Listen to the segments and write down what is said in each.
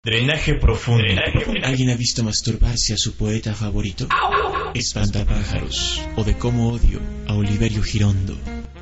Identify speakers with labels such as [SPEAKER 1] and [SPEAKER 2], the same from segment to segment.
[SPEAKER 1] Drenaje profundo.
[SPEAKER 2] ¿Alguien ha visto masturbarse a su poeta favorito? Espantapájaros, o de cómo odio a Oliverio Girondo.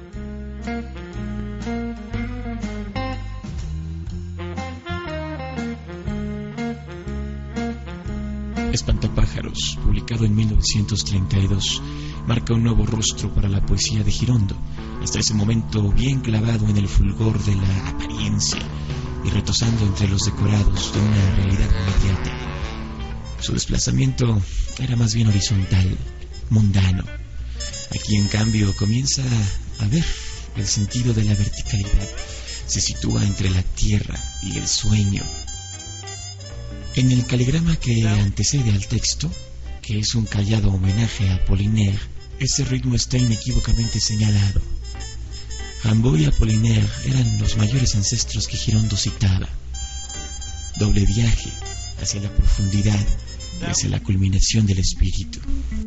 [SPEAKER 2] Espantapájaros, publicado en 1932, marca un nuevo rostro para la poesía de Girondo, hasta ese momento bien clavado en el fulgor de la apariencia y retosando entre los decorados de una realidad inmediata. Su desplazamiento era más bien horizontal, mundano. Aquí, en cambio, comienza a ver el sentido de la verticalidad. Se sitúa entre la tierra y el sueño. En el caligrama que antecede al texto, que es un callado homenaje a Apollinaire, ese ritmo está inequívocamente señalado. Rimbaud y Apollinaire eran los mayores ancestros que Girondo citaba. Doble viaje hacia la profundidad y hacia la culminación del espíritu.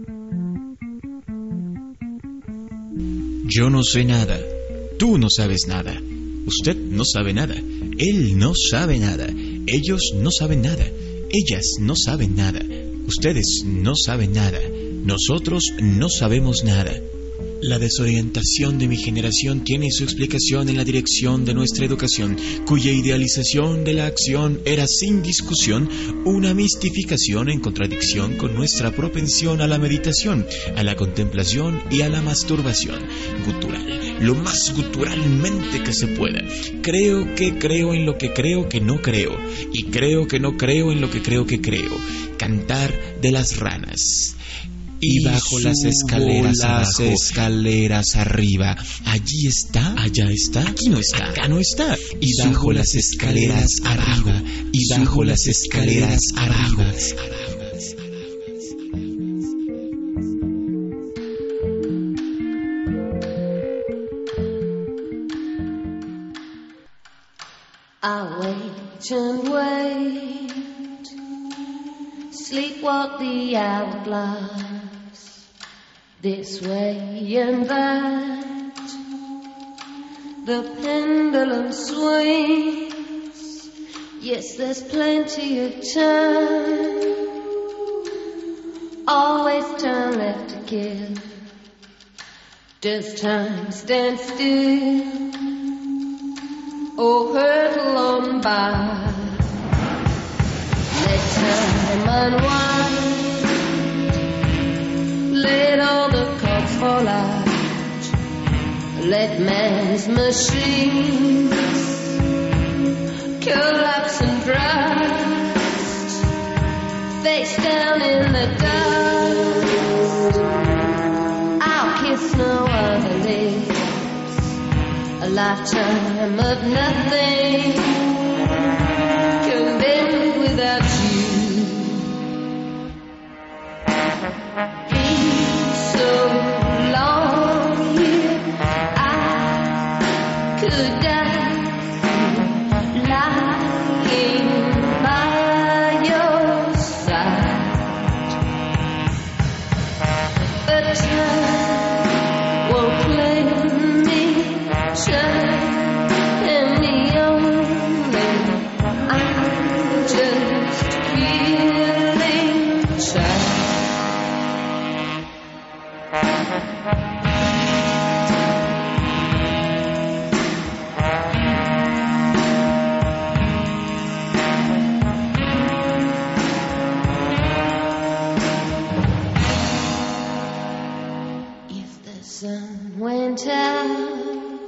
[SPEAKER 3] Yo no sé nada, tú no sabes nada, usted no sabe nada, él no sabe nada, ellos no saben nada, ellas no saben nada, ustedes no saben nada, nosotros no sabemos nada. La desorientación de mi generación tiene su explicación en la dirección de nuestra educación, cuya idealización de la acción era sin discusión una mistificación en contradicción con nuestra propensión a la meditación, a la contemplación y a la masturbación. Gutural, lo más guturalmente que se pueda. Creo que creo en lo que creo que no creo, y creo que no creo en lo que creo que creo. Cantar de las ranas. Y bajo las escaleras arriba. Allí está, allá está, aquí no está, acá no está. Y bajo las escaleras arriba, y bajo las escaleras arriba.
[SPEAKER 4] I wait and wait, sleepwalk the hourglass. This way and that, the pendulum swings. Yes, there's plenty of time. Always time left to kill. Does time stand still or hurtle on by? Let time unwind. Let all the cards fall out. Let man's machines collapse and rust. Face down in the dust. I'll kiss no other lips. A lifetime of nothing can live without you. Could die lying by your side, but time won't claim me, time and me only. I'm just feeling tired. Sun went out,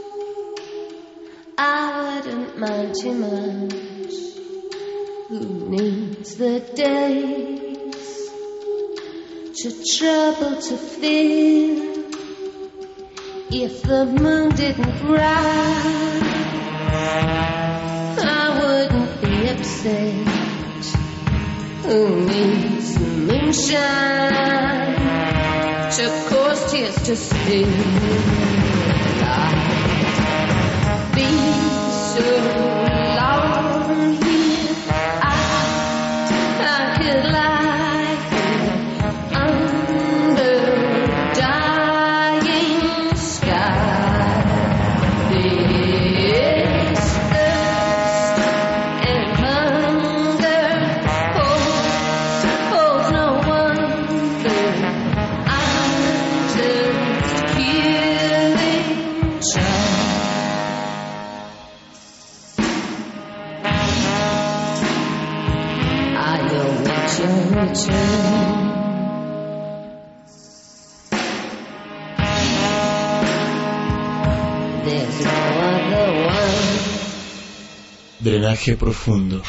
[SPEAKER 4] I wouldn't mind too much. Who needs the days to trouble to feel? If the moon didn't rise, I wouldn't be upset. Who needs the moonshine to cause tears to spill? I'd be so long here, I could lie under dying sky. This thirst and hunger await your return. There's no other one.
[SPEAKER 2] Drenaje profundo.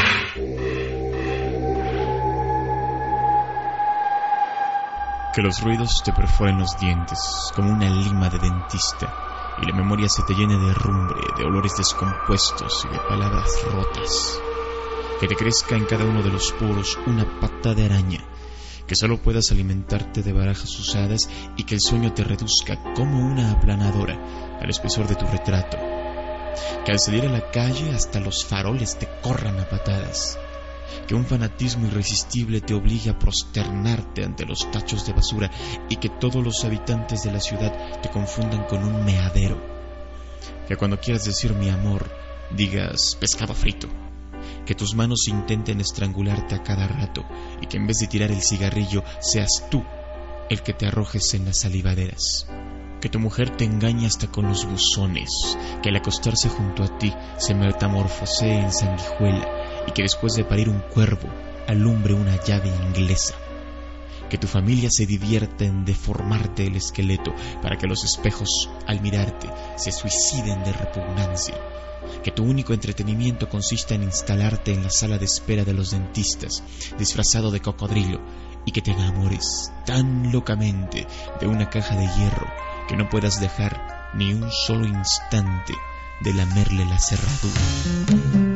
[SPEAKER 2] Que los ruidos te perforen los dientes como una lima de dentista y la memoria se te llene de herrumbre, de olores descompuestos y de palabras rotas. Que te crezca en cada uno de los poros una pata de araña, que solo puedas alimentarte de barajas usadas y que el sueño te reduzca como una aplanadora al espesor de tu retrato. Que al salir a la calle hasta los faroles te corran a patadas. Que un fanatismo irresistible te obligue a prosternarte ante los tachos de basura y que todos los habitantes de la ciudad te confundan con un meadero. Que cuando quieras decir mi amor, digas pescado frito. Que tus manos intenten estrangularte a cada rato y que en vez de tirar el cigarrillo seas tú el que te arrojes en las salivaderas. Que tu mujer te engañe hasta con los buzones, que al acostarse junto a ti se metamorfosee en sanguijuela y que después de parir un cuervo alumbre una llave inglesa. Que tu familia se divierta en deformarte el esqueleto para que los espejos al mirarte se suiciden de repugnancia. Que tu único entretenimiento consista en instalarte en la sala de espera de los dentistas disfrazado de cocodrilo y que te enamores tan locamente de una caja de hierro que no puedas dejar ni un solo instante de lamerle la cerradura.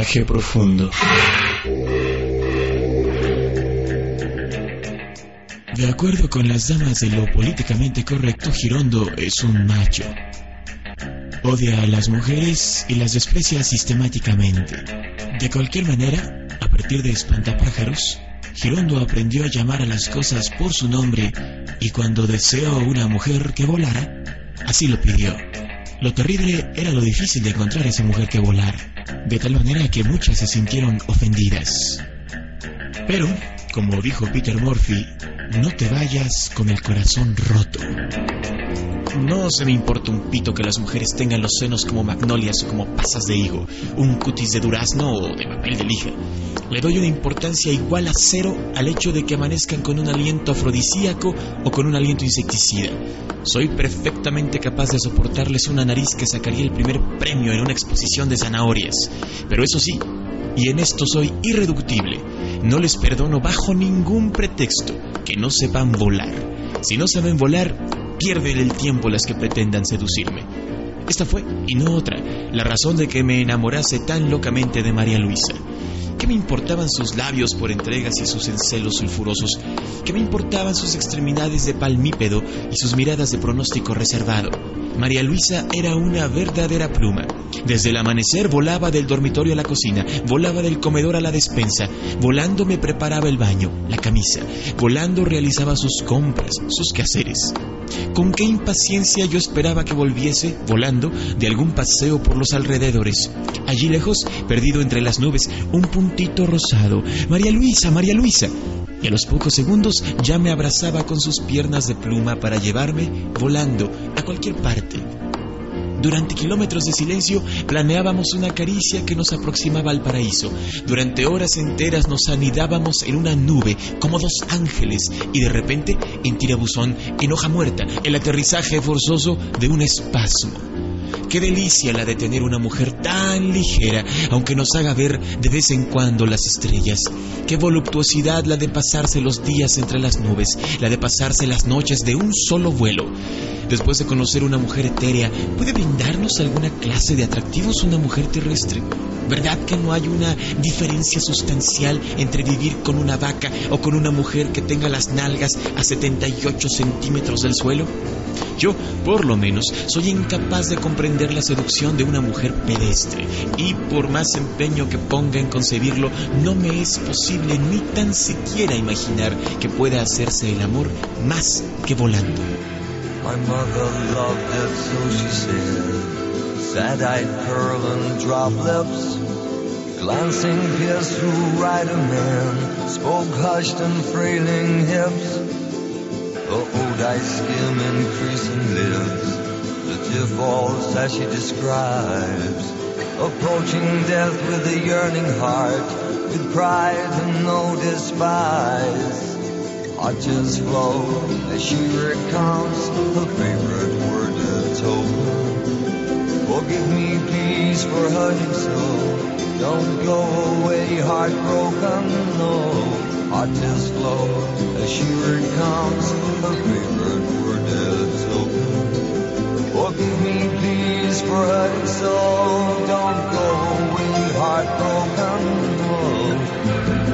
[SPEAKER 2] Viaje profundo. De acuerdo con las damas de lo políticamente correcto, Girondo es un macho. Odia a las mujeres y las desprecia sistemáticamente. De cualquier manera, a partir de Espantapájaros, Girondo aprendió a llamar a las cosas por su nombre y cuando deseó una mujer que volara, así lo pidió. Lo terrible era lo difícil de encontrar esa mujer que volara, de tal manera que muchas se sintieron ofendidas. Pero, como dijo Peter Murphy, no te vayas con el corazón roto. No se me importa un pito que las mujeres tengan los senos como magnolias o como pasas de higo, un cutis de durazno o de papel de lija. Le doy una importancia igual a cero al hecho de que amanezcan con un aliento afrodisíaco o con un aliento insecticida. Soy perfectamente capaz de soportarles una nariz que sacaría el primer premio en una exposición de zanahorias. Pero eso sí, y en esto soy irreductible, no les perdono bajo ningún pretexto que no sepan volar. Si no saben volar, pierden el tiempo las que pretendan seducirme. Esta fue, y no otra, la razón de que me enamorase tan locamente de María Luisa. ¿Qué me importaban sus labios por entregas y sus encelos sulfurosos? ¿Qué me importaban sus extremidades de palmípedo y sus miradas de pronóstico reservado? María Luisa era una verdadera pluma. Desde el amanecer volaba del dormitorio a la cocina, volaba del comedor a la despensa, volando me preparaba el baño, la camisa, volando realizaba sus compras, sus quehaceres. Con qué impaciencia yo esperaba que volviese, volando, de algún paseo por los alrededores. Allí lejos, perdido entre las nubes, un puntito rosado. ¡María Luisa, María Luisa! Y a los pocos segundos ya me abrazaba con sus piernas de pluma para llevarme, volando, a cualquier parte. Durante kilómetros de silencio planeábamos una caricia que nos aproximaba al paraíso. Durante horas enteras nos anidábamos en una nube como dos ángeles y de repente, en tirabuzón, en hoja muerta, el aterrizaje forzoso de un espasmo. Qué delicia la de tener una mujer tan ligera, aunque nos haga ver de vez en cuando las estrellas. Qué voluptuosidad la de pasarse los días entre las nubes, la de pasarse las noches de un solo vuelo. Después de conocer una mujer etérea, ¿puede brindarnos alguna clase de atractivos una mujer terrestre? ¿Verdad que no hay una diferencia sustancial entre vivir con una vaca o con una mujer que tenga las nalgas a 78 centímetros del suelo? Yo, por lo menos, soy incapaz de comprender la seducción de una mujer pedestre y por más empeño que ponga en concebirlo, no me es posible ni tan siquiera imaginar que pueda hacerse el amor más que volando.
[SPEAKER 1] My mother loved it, so she said, sad-eyed curl and drop lips, glancing pierced through right a man, spoke hushed and frailing hips, the old ice skim increasing lips, the tear falls as she describes, approaching death with a yearning heart, with pride and no despise. Arches flow as she recounts her favorite word and token. Forgive me, please, for hurting so. Don't go away heartbroken, no. Arches flow as she recounts her favorite word and token. Forgive me, please, for hurting so. Don't go away heartbroken, no.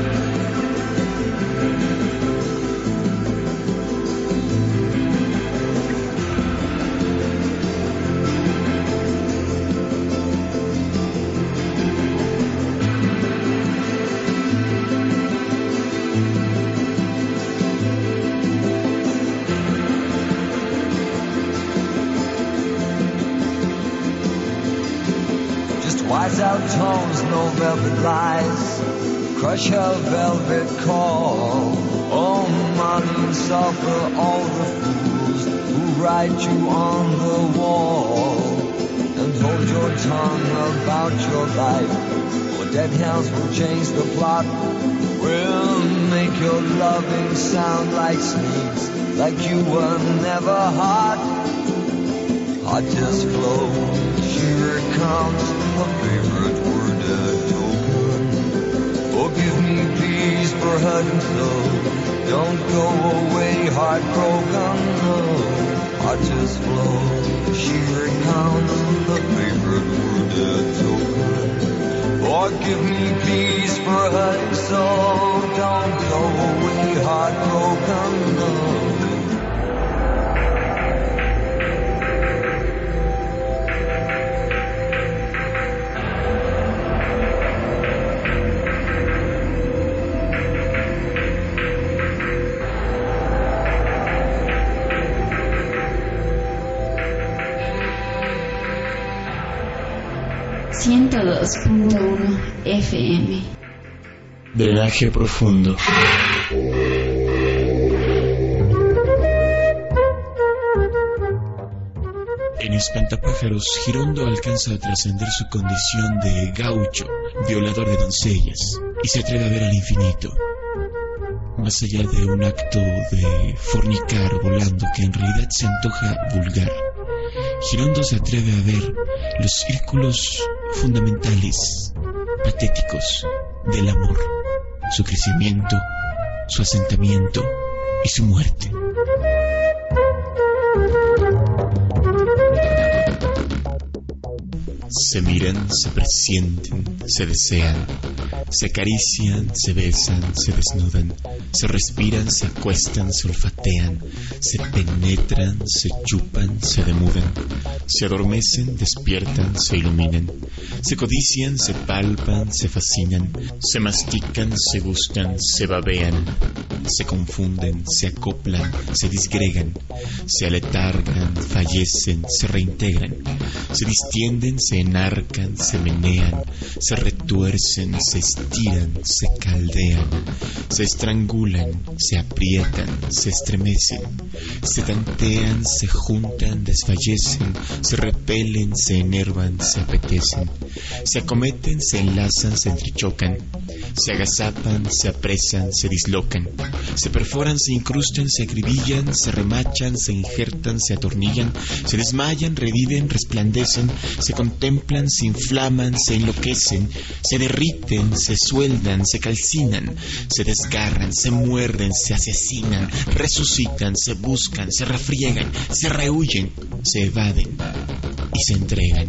[SPEAKER 1] Wise out tones, no velvet lies, crush her velvet call. Oh, money suffer all the fools who write you on the wall. And hold your tongue about your life, or dead hands will change the plot. We'll make your loving sound like sneaks, like you were never hot. Arches flow, she recounts her favorite word and token. Forgive me, please, for hurting so. Don't go away heartbroken, no. Arches flow, she recounts her favorite word and token. or give me peace for hurting so. Don't go away heartbroken, no.
[SPEAKER 5] 102.1 FM.
[SPEAKER 2] Drenaje profundo. En Espantapájaros, Girondo alcanza a trascender su condición de gaucho, violador de doncellas, y se atreve a ver al infinito. Más allá de un acto de fornicar volando que en realidad se antoja vulgar, Girondo se atreve a ver los círculos fundamentales, patéticos, del amor, su crecimiento, su asentamiento y su muerte. Se miran, se presienten, se desean, se acarician, se besan, se desnudan, se respiran, se acuestan, se olfatean, se penetran, se chupan, se demudan, se adormecen, despiertan, se iluminan, se codician, se palpan, se fascinan, se mastican, se gustan, se babean, se confunden, se acoplan, se disgregan, se aletargan, fallecen, se reintegran, se distienden, se enarcan, se menean, se retuercen, se estiran, se caldean, se estrangulan, se aprietan, se estremecen, se tantean, se juntan, desfallecen, se repelen, se enervan, se apetecen, se acometen, se enlazan, se entrechocan, se agazapan, se apresan, se dislocan, se perforan, se incrustan, se acribillan, se remachan, se injertan, se atornillan, se desmayan, reviven, resplandecen, se contemplan, se inflaman, se enloquecen, se derriten, se sueldan, se calcinan, se desgarran, se muerden, se asesinan, resucitan, se buscan, se refriegan, se rehuyen, se evaden y se entregan.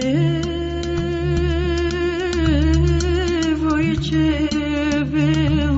[SPEAKER 6] Te voy a llevar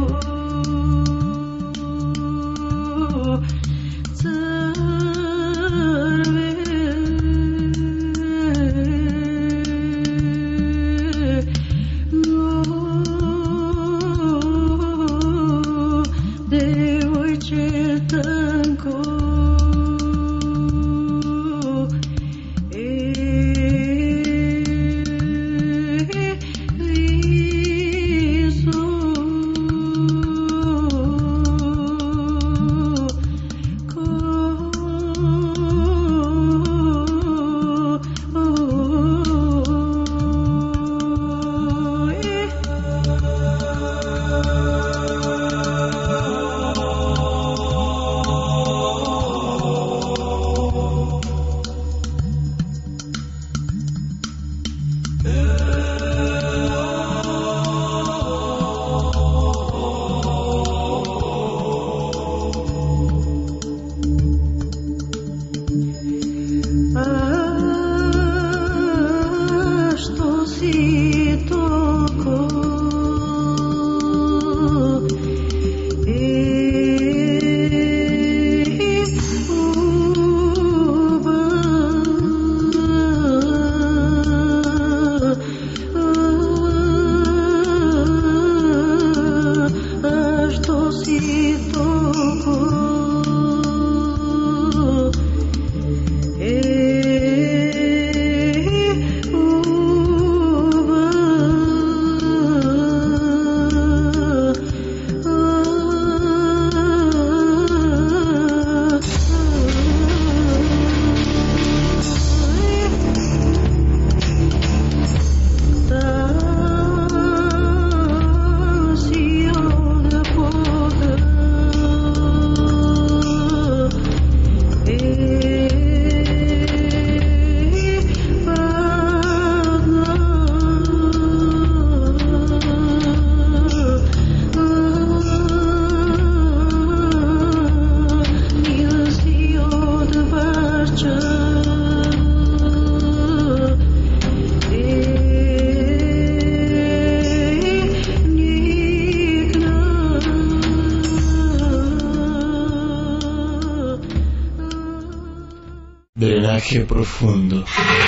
[SPEAKER 2] Drenaje profundo.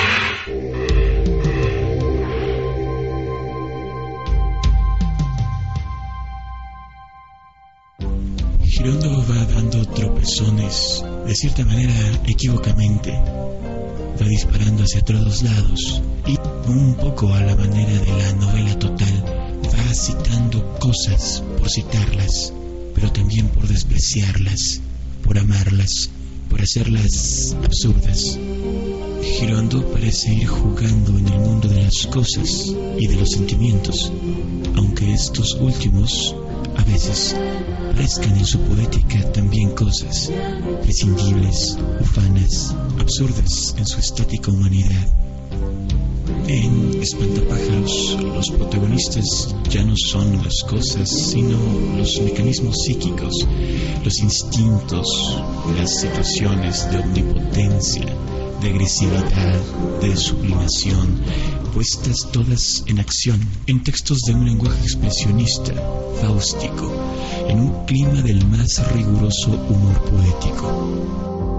[SPEAKER 2] Girondo va dando tropezones, de cierta manera equívocamente. Va disparando hacia todos lados y un poco a la manera de la novela total va citando cosas por citarlas, pero también por despreciarlas, por amarlas, por hacerlas absurdas. Girondo parece ir jugando en el mundo de las cosas y de los sentimientos, aunque estos últimos a veces parezcan en su poética también cosas prescindibles, ufanas, absurdas en su estática humanidad. En Espantapájaros, los protagonistas ya no son las cosas, sino los mecanismos psíquicos, los instintos, las situaciones de omnipotencia, de agresividad, de sublimación, puestas todas en acción, en textos de un lenguaje expresionista, fáustico, en un clima del más riguroso humor poético.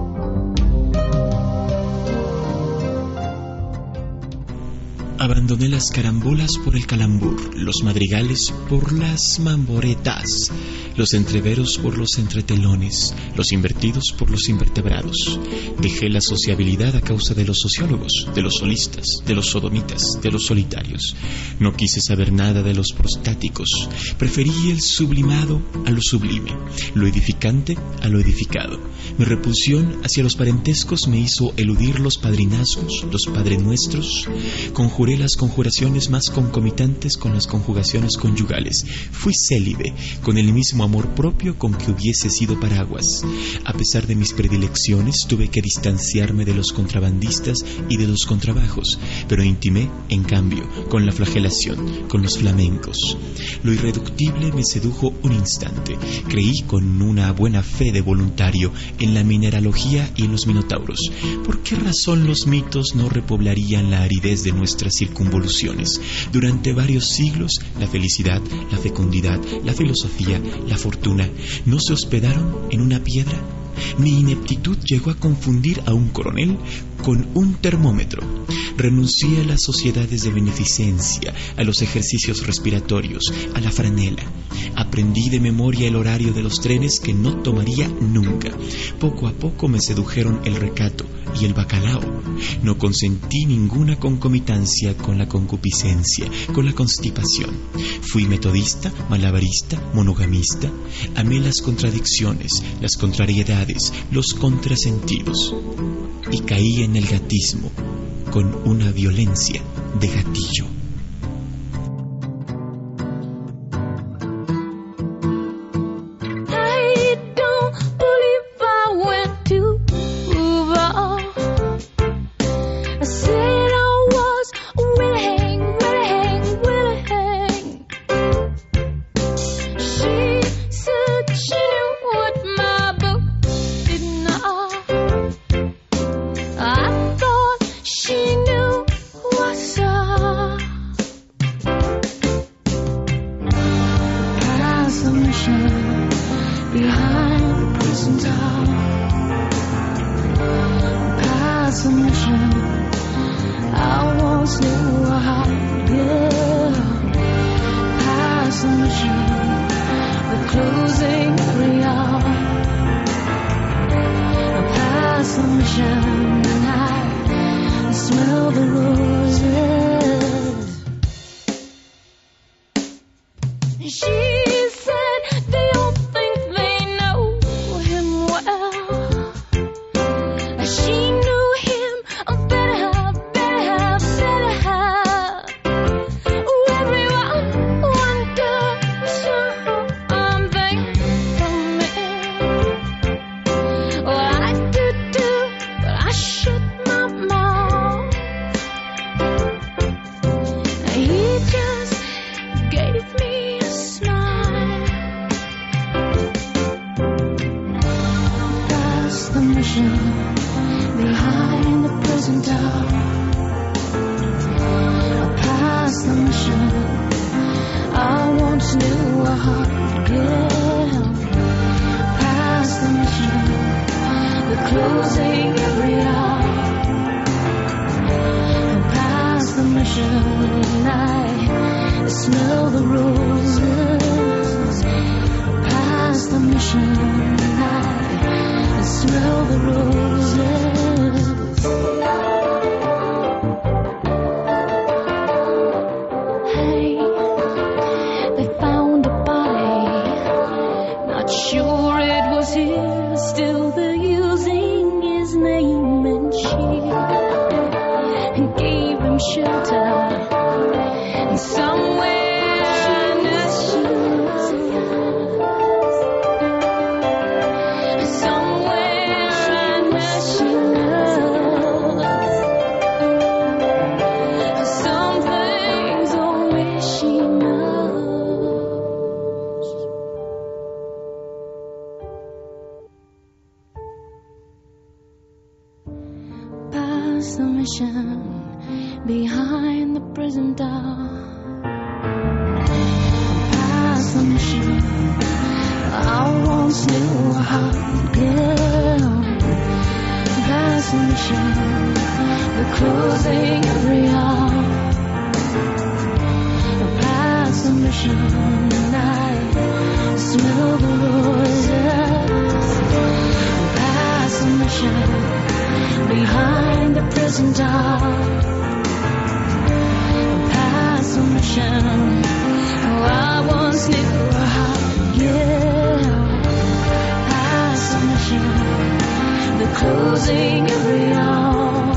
[SPEAKER 2] Abandoné las carambolas por el calambur, los madrigales por las mamboretas, los entreveros por los entretelones, los invertidos por los invertebrados. Dejé la sociabilidad a causa de los sociólogos, de los solistas, de los sodomitas, de los solitarios. No quise saber nada de los prostáticos. Preferí el sublimado a lo sublime, lo edificante a lo edificado. Mi repulsión hacia los parentescos me hizo eludir los padrinazgos, los padrenuestros. Conjuré las conjuraciones más concomitantes con las conjugaciones conyugales. Fui célibe, con el mismo amor propio con que hubiese sido paraguas. A pesar de mis predilecciones, tuve que distanciarme de los contrabandistas y de los contrabajos, pero intimé, en cambio, con la flagelación, con los flamencos. Lo irreductible me sedujo un instante. Creí con una buena fe de voluntario en la mineralogía y en los minotauros. ¿Por qué razón los mitos no repoblarían la aridez de nuestras circunvoluciones? Durante varios siglos, la felicidad, la fecundidad, la filosofía, la fortuna, ¿no se hospedaron en una piedra? Mi ineptitud llegó a confundir a un coronel con un termómetro. Renuncié a las sociedades de beneficencia, a los ejercicios respiratorios, a la franela. Aprendí de memoria el horario de los trenes que no tomaría nunca. Poco a poco me sedujeron el recato y el bacalao. No consentí ninguna concomitancia con la concupiscencia, con la constipación. Fui metodista, malabarista, monogamista. Amé las contradicciones, las contrariedades, los contrasentidos. Y caí en el gatismo con una violencia de gatillo.
[SPEAKER 5] Behind the prison door, past the mission I once knew a heart girl. Past the mission, the closing every hour. I smell the roses. Past the mission, I smell the roses. Hey, they found a body. Not sure it was his. Still they're using his name and shield. And gave him shelter. And somewhere I know, somewhere I know she knows. Some things only she knows. Past the mission, behind the prison door. Past the mission, I once knew a hot girl. Past the mission, we're closing every hour. Past the mission, I smell the roses. Past the mission, behind the prison door. Past the mission, oh, I once knew a hot girl. Past the mission, they're closing every hour.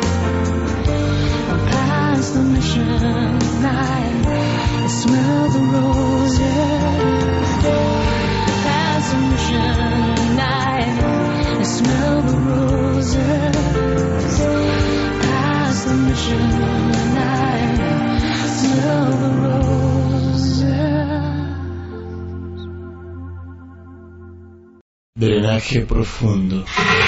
[SPEAKER 5] Past the mission, I smell the roses. Past the mission, I smell the roses. Past the mission, I smell the roses.
[SPEAKER 2] Drenaje profundo.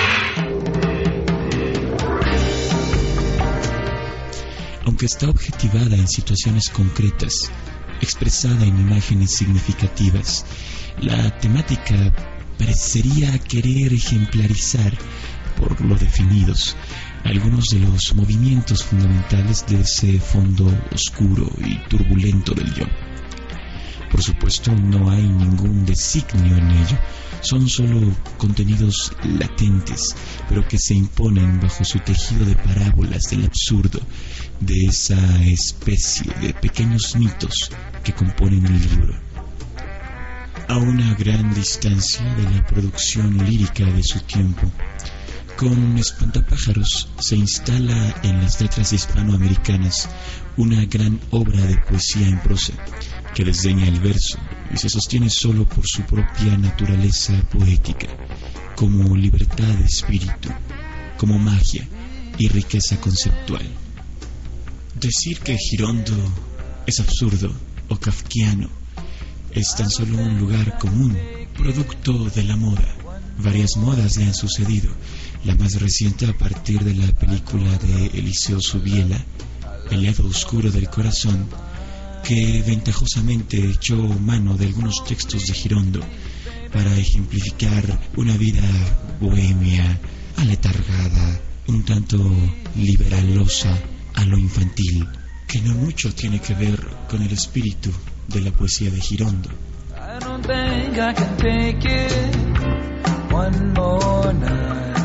[SPEAKER 2] Aunque está objetivada en situaciones concretas, expresada en imágenes significativas, la temática parecería querer ejemplarizar, por lo definidos, algunos de los movimientos fundamentales de ese fondo oscuro y turbulento del yo. Por supuesto, no hay ningún designio en ello, son solo contenidos latentes, pero que se imponen bajo su tejido de parábolas del absurdo, de esa especie de pequeños mitos que componen el libro. A una gran distancia de la producción lírica de su tiempo, con Espantapájaros se instala en las letras hispanoamericanas una gran obra de poesía en prosa que desdeña el verso y se sostiene solo por su propia naturaleza poética, como libertad de espíritu, como magia y riqueza conceptual. Decir que Girondo es absurdo o kafkiano es tan solo un lugar común, producto de la moda. Varias modas le han sucedido, la más reciente a partir de la película de Eliseo Subiela, El lado oscuro del corazón, que ventajosamente echó mano de algunos textos de Girondo para ejemplificar una vida bohemia, aletargada, un tanto liberalosa a lo infantil, que no mucho tiene que ver con el espíritu de la poesía de Girondo.
[SPEAKER 1] I don't think I can take it one more night.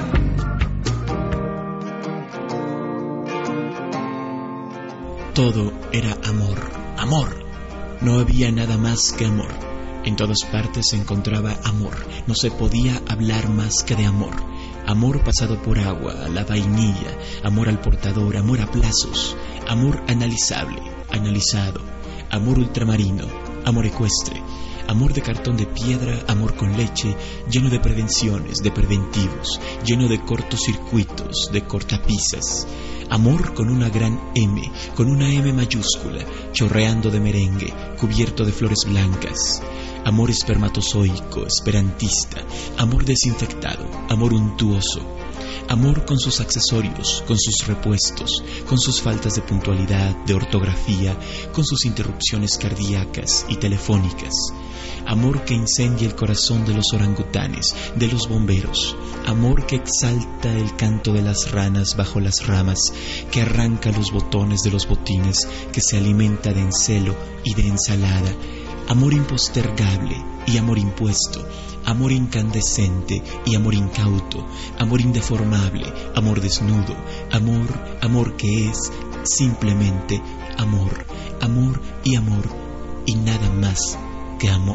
[SPEAKER 2] Todo era amor, amor. No había nada más que amor. En todas partes se encontraba amor. No se podía hablar más que de amor. Amor pasado por agua, a la vainilla, amor al portador, amor a plazos, amor analizable, analizado, amor ultramarino, amor ecuestre, amor de cartón de piedra, amor con leche, lleno de prevenciones, de preventivos, lleno de cortocircuitos, de cortapisas. Amor con una gran M, con una M mayúscula, chorreando de merengue, cubierto de flores blancas. Amor espermatozoico, esperantista, amor desinfectado, amor untuoso. amor con sus accesorios, con sus repuestos, con sus faltas de puntualidad, de ortografía, con sus interrupciones cardíacas y telefónicas. Amor que incendia el corazón de los orangutanes, de los bomberos. Amor que exalta el canto de las ranas bajo las ramas, que arranca los botones de los botines, que se alimenta de encelo y de ensalada. Amor impostergable y amor impuesto. Amor incandescente y amor incauto. Amor indeformable, amor desnudo. Amor que es simplemente amor. Amor y nada más que amor.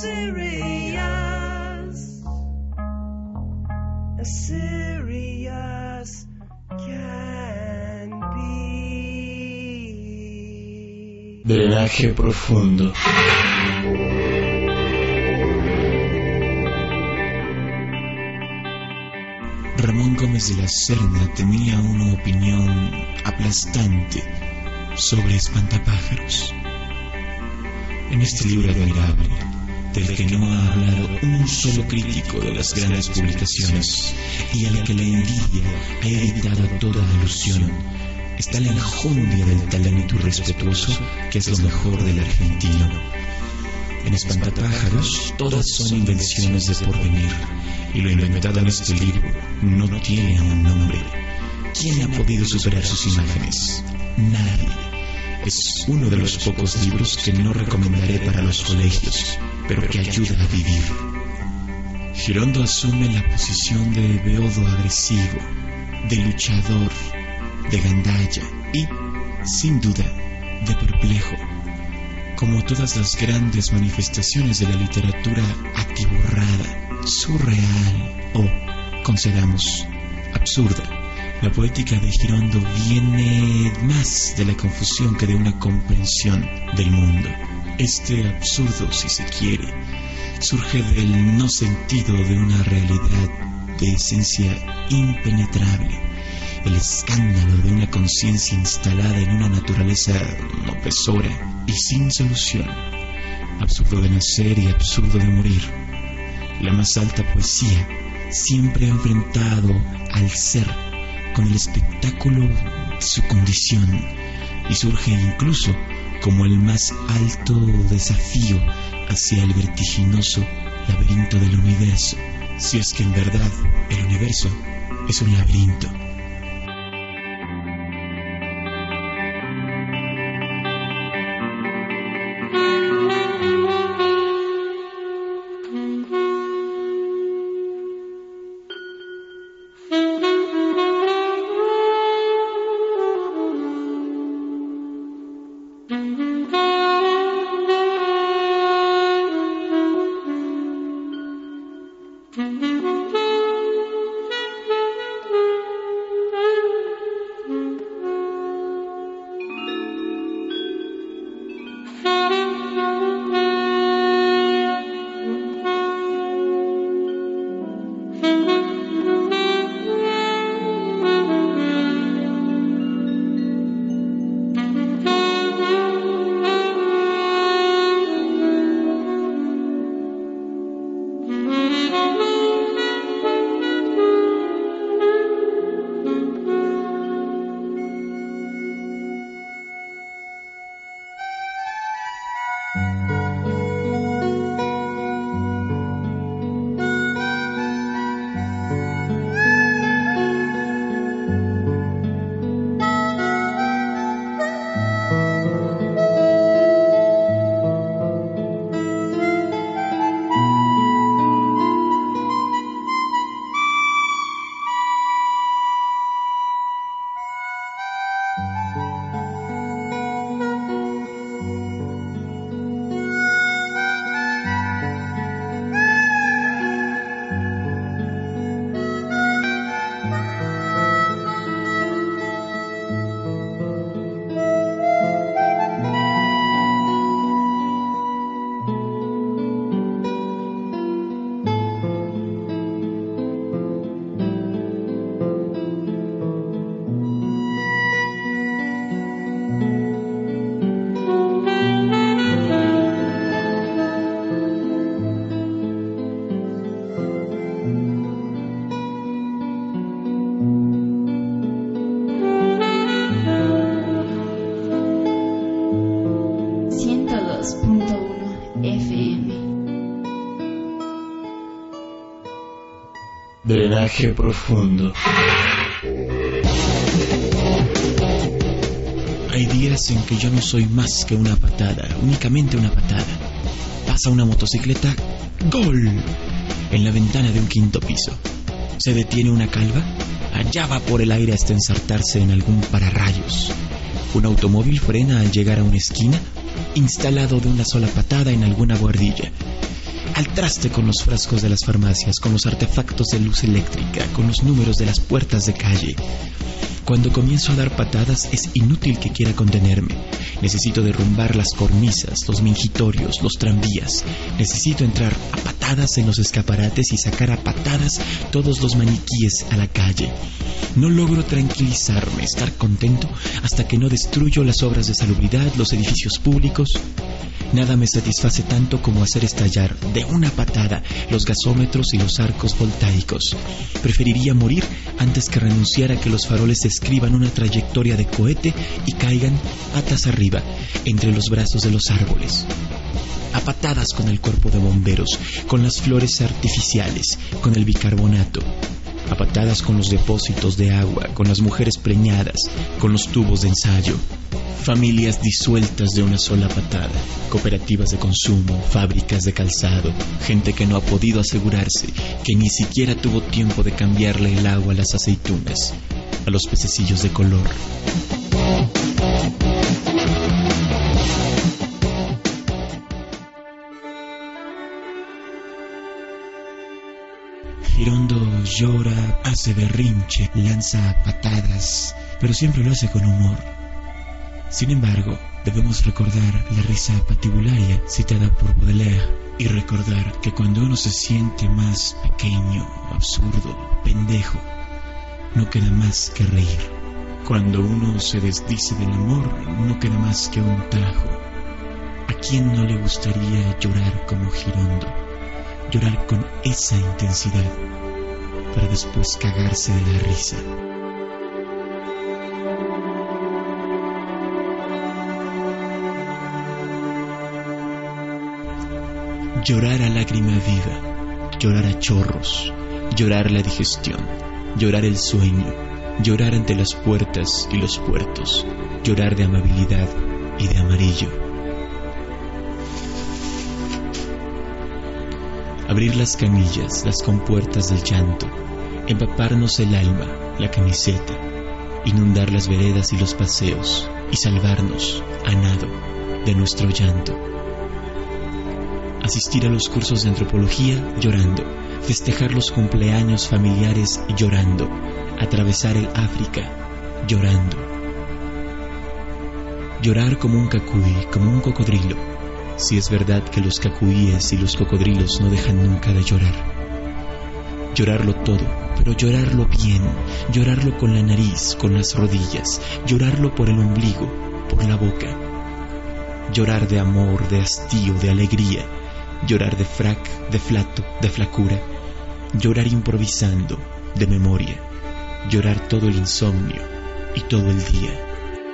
[SPEAKER 6] serious can be.
[SPEAKER 2] Drenaje profundo. Ramón Gómez de la Serna tenía una opinión aplastante sobre espantapájaros. En este libro admirable, del que no ha hablado un solo crítico de las grandes publicaciones y al que la envidia ha evitado toda alusión, está la enjundia del talento irrespetuoso que es lo mejor del argentino. En Espantapájaros todas son invenciones de porvenir, y lo inventado en este libro no tiene un nombre. ¿Quién ha podido superar sus imágenes? Nadie. Es uno de los pocos libros que no recomendaré para los colegios, pero que ayuda a vivir. Girondo asume la posición de beodo agresivo, de luchador, de gandalla y, sin duda, de perplejo. Como todas las grandes manifestaciones de la literatura atiborrada, surreal o, concedamos, absurda, la poética de Girondo viene más de la confusión que de una comprensión del mundo. Este absurdo, si se quiere, surge del no sentido de una realidad de esencia impenetrable, el escándalo de una conciencia instalada en una naturaleza opresora y sin solución, absurdo de nacer y absurdo de morir. La más alta poesía siempre ha enfrentado al ser con el espectáculo de su condición y surge incluso como el más alto desafío hacia el vertiginoso laberinto del universo, si es que en verdad el universo es un laberinto. Drenaje profundo. Hay días en que yo no soy más que una patada, únicamente una patada. Pasa una motocicleta, ¡gol!, en la ventana de un quinto piso. Se detiene una calva, allá va por el aire hasta ensartarse en algún pararrayos. Un automóvil frena al llegar a una esquina, instalado de una sola patada en alguna buhardilla. Al traste con los frascos de las farmacias, con los artefactos de luz eléctrica, con los números de las puertas de calle. Cuando comienzo a dar patadas es inútil que quiera contenerme. Necesito derrumbar las cornisas, los mingitorios, los tranvías. Necesito entrar a patadas en los escaparates y sacar a patadas todos los maniquíes a la calle. No logro tranquilizarme, estar contento, hasta que no destruyo las obras de salubridad, los edificios públicos. Nada me satisface tanto como hacer estallar de una patada los gasómetros y los arcos voltaicos. Preferiría morir antes que renunciar a que los faroles describan una trayectoria de cohete y caigan patas arriba entre los brazos de los árboles. A patadas con el cuerpo de bomberos, con las flores artificiales, con el bicarbonato. A patadas con los depósitos de agua, con las mujeres preñadas, con los tubos de ensayo. Familias disueltas de una sola patada, cooperativas de consumo, fábricas de calzado, gente que no ha podido asegurarse, que ni siquiera tuvo tiempo de cambiarle el agua a las aceitunas, a los pececillos de color. Girondo llora, hace berrinche, lanza patadas, pero siempre lo hace con humor. Sin embargo, debemos recordar la risa patibularia citada por Baudelaire y recordar que cuando uno se siente más pequeño, absurdo, pendejo, no queda más que reír. Cuando uno se desdice del amor, no queda más que un tajo. ¿A quién no le gustaría llorar como Girondo? Llorar con esa intensidad para después cagarse de la risa. Llorar a lágrima viva, llorar a chorros, llorar la digestión, llorar el sueño, llorar ante las puertas y los puertos, llorar de amabilidad y de amarillo. Abrir las canillas, las compuertas del llanto, empaparnos el alma, la camiseta, inundar las veredas y los paseos y salvarnos, a nado, de nuestro llanto. Asistir a los cursos de antropología llorando, festejar los cumpleaños familiares llorando, atravesar el África llorando. Llorar como un cacuy, como un cocodrilo, si es verdad que los cacuíes y los cocodrilos no dejan nunca de llorar. Llorarlo todo, pero llorarlo bien, llorarlo con la nariz, con las rodillas, llorarlo por el ombligo, por la boca. Llorar de amor, de hastío, de alegría, llorar de frac, de flato, de flacura, llorar improvisando, de memoria, llorar todo el insomnio y todo el día.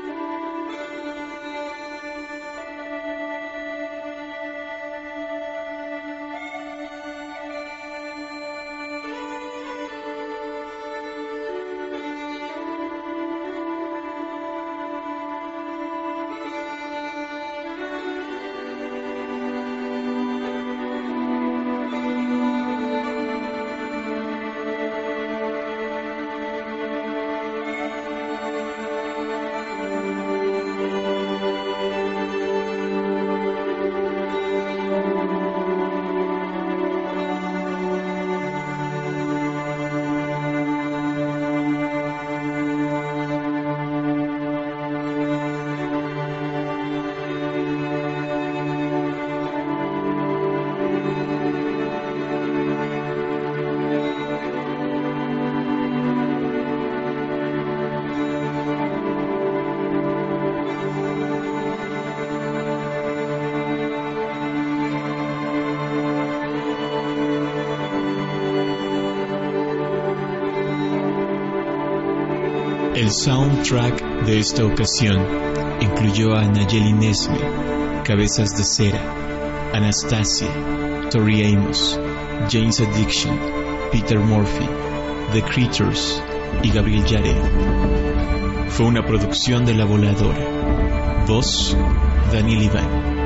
[SPEAKER 2] El soundtrack de esta ocasión incluyó a Nayeli Nesme, Cabezas de Cera, Anastasia, Tori Amos, Jane's Addiction, Peter Murphy, The Creatures y Gabriel Yared. Fue una producción de La Voladora. Voz, Daniel Iván.